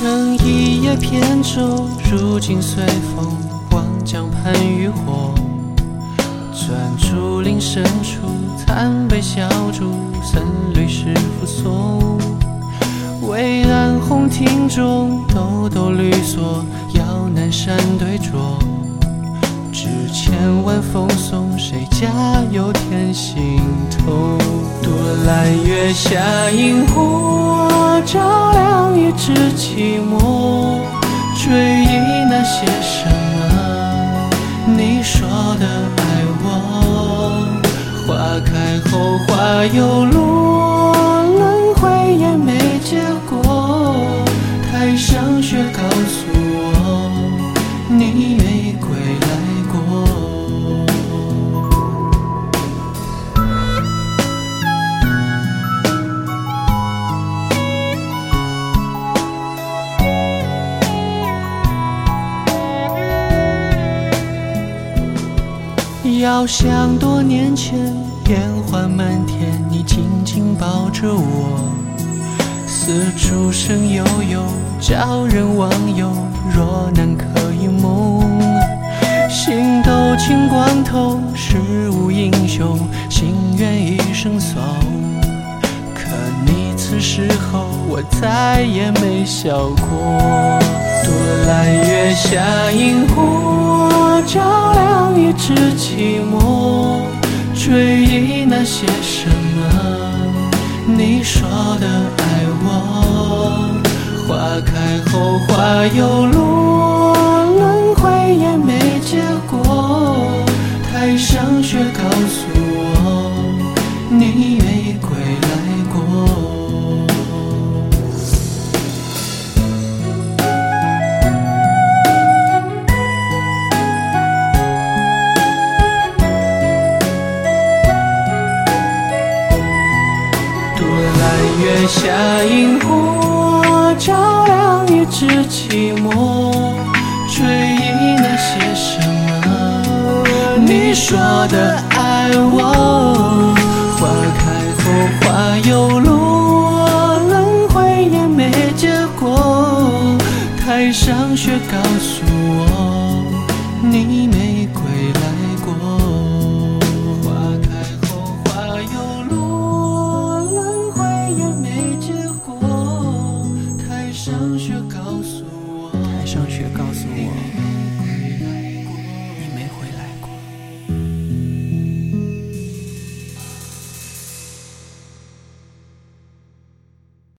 成一叶扁舟，如今随风望江畔渔火。转竹林深处，残碑小筑，僧侣是扶松。巍岸红亭中，抖抖绿蓑，遥南山对酌。只千晚风送，谁家有天心头？独揽月下萤火，照亮一纸寂寞。追忆那些什么，你说的爱我。花开后花又落，轮回也没结果。台上雪告诉我，你没归来过。遥想多年前，烟花满天，你紧紧抱着我，丝竹声悠悠，叫人忘忧。若难可一梦，星斗清光透，世无英雄，心愿一生送。可你此时候，我再也没笑过。独揽月下萤火，照亮一纸寂寞。追忆那些什么，你说的爱我。花开后花又落，轮回也没结果。台上雪告诉我，你没归来过。月下萤火，照亮一纸寂寞。追忆那些什么，你说的爱我。花开后花又落，轮回也没结果。台上雪告诉我，你没